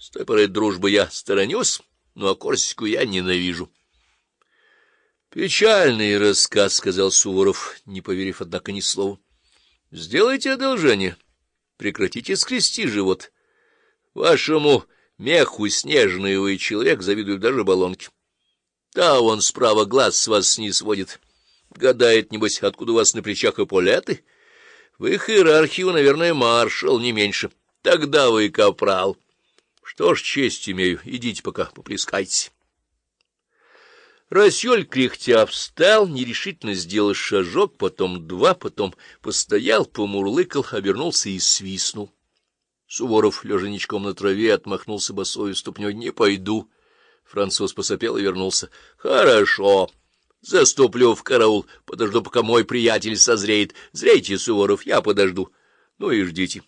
С той поры дружбы я сторонюсь, ну а Корсику я ненавижу. — Печальный рассказ, — сказал Суворов, не поверив, однако, ни слову. — Сделайте одолжение, прекратите скрести живот. Вашему меху снежный человек завидует даже баллонке. Да, он справа глаз с вас не сводит. Гадает, небось, откуда у вас на плечах эполеты? В их иерархию, наверное, маршал, не меньше. Тогда вы капрал. Что ж, честь имею, идите пока поплескайтесь. Рассёль, кряхтя, встал, нерешительно сделал шажок, потом два, потом постоял, помурлыкал, обернулся и свистнул. Суворов, лежа ничком на траве, отмахнулся босою ступней. — Не пойду. Француз посопел и вернулся. — Хорошо. Заступлю в караул, подожду, пока мой приятель созреет. Зрейте, Суворов, я подожду. Ну и ждите.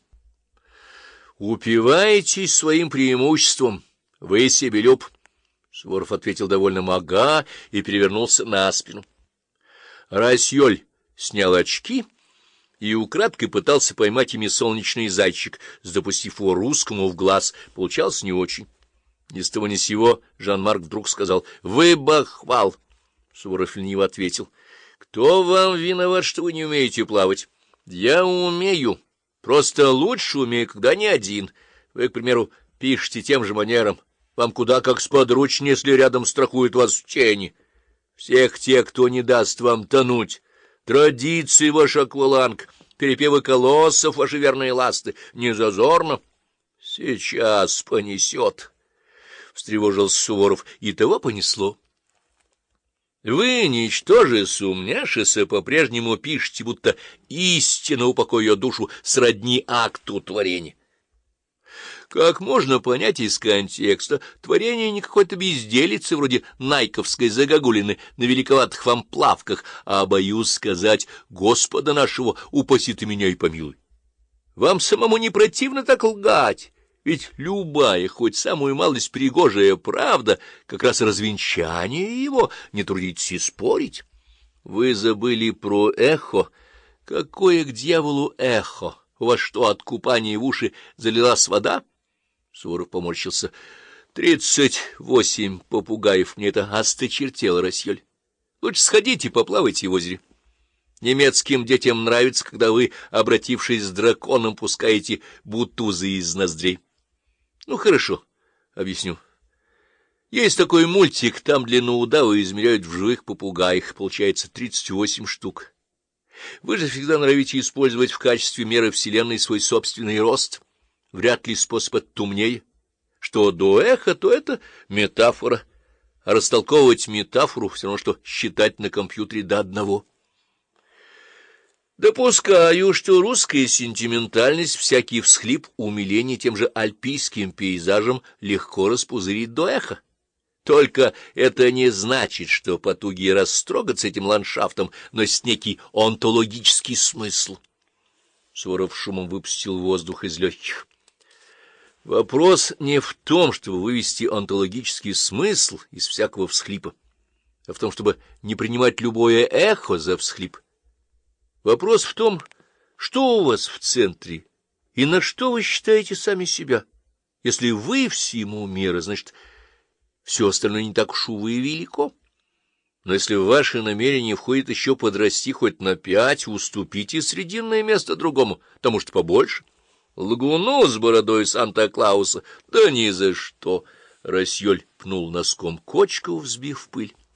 Упиваетесь своим преимуществом. Вы себелюб. Суворов ответил довольно ага и перевернулся на спину. Рассёль снял очки и украдкой пытался поймать ими солнечный зайчик, запустив его русскому в глаз. Получалось не очень. Ни с того ни с сего Жан-Марк вдруг сказал: — Вы бахвал. Суворов лениво ответил: — Кто вам виноват, что вы не умеете плавать? — Я умею. Просто лучше умею, когда не один. Вы, к примеру, пишете тем же манером. Вам куда как сподручнее, если рядом страхуют вас в тени. Всех тех, кто не даст вам тонуть. Традиции ваш акваланг, перепевы колоссов, ваши верные ласты. Не зазорно? Сейчас понесет. Встревожился Суворов, и того понесло. Вы, ничтоже сумняшися, по-прежнему пишете, будто истина, упокой ее душу, сродни акту творения. Как можно понять из контекста, творение не какой-то безделицы, вроде найковской загогулины на великоватых вам плавках, а, боюсь сказать, Господа нашего, упаси ты меня и помилуй. Вам самому не противно так лгать? Ведь любая, хоть самую малость пригожая правда, как раз развенчание его, не трудитесь и спорить. Вы забыли про эхо. Какое к дьяволу эхо? У вас что, от купания в уши залилась вода? Суворов поморщился. 38 попугаев, мне это осточертело, Рассёль. Лучше сходите, поплавайте в озере. Немецким детям нравится, когда вы, обратившись с драконом, пускаете бутузы из ноздрей. Ну, хорошо, объясню. Есть такой мультик, там длину удава измеряют в живых попугаях, получается 38 штук. Вы же всегда норовите использовать в качестве меры Вселенной свой собственный рост. Вряд ли способ этот умнее. Что до эха, то это метафора. А растолковывать метафору все равно, что считать на компьютере до одного. Допускаю, что русская сентиментальность, всякий всхлип, умиление тем же альпийским пейзажем легко распузырит до эха. Только это не значит, что потуги растрогаться этим ландшафтом носит некий онтологический смысл. Суворов шумом выпустил воздух из легких. Вопрос не в том, чтобы вывести онтологический смысл из всякого всхлипа, а в том, чтобы не принимать любое эхо за всхлип. Вопрос в том, что у вас в центре и на что вы считаете сами себя. Если вы всему мера, значит, все остальное не так уж, увы, и велико. Но если в ваши намерения входит еще подрасти хоть на 5, уступите срединное место другому, тому что побольше. Лагуну с бородой Санта-Клауса, да ни за что. Рассёль пнул носком кочку, взбив пыль.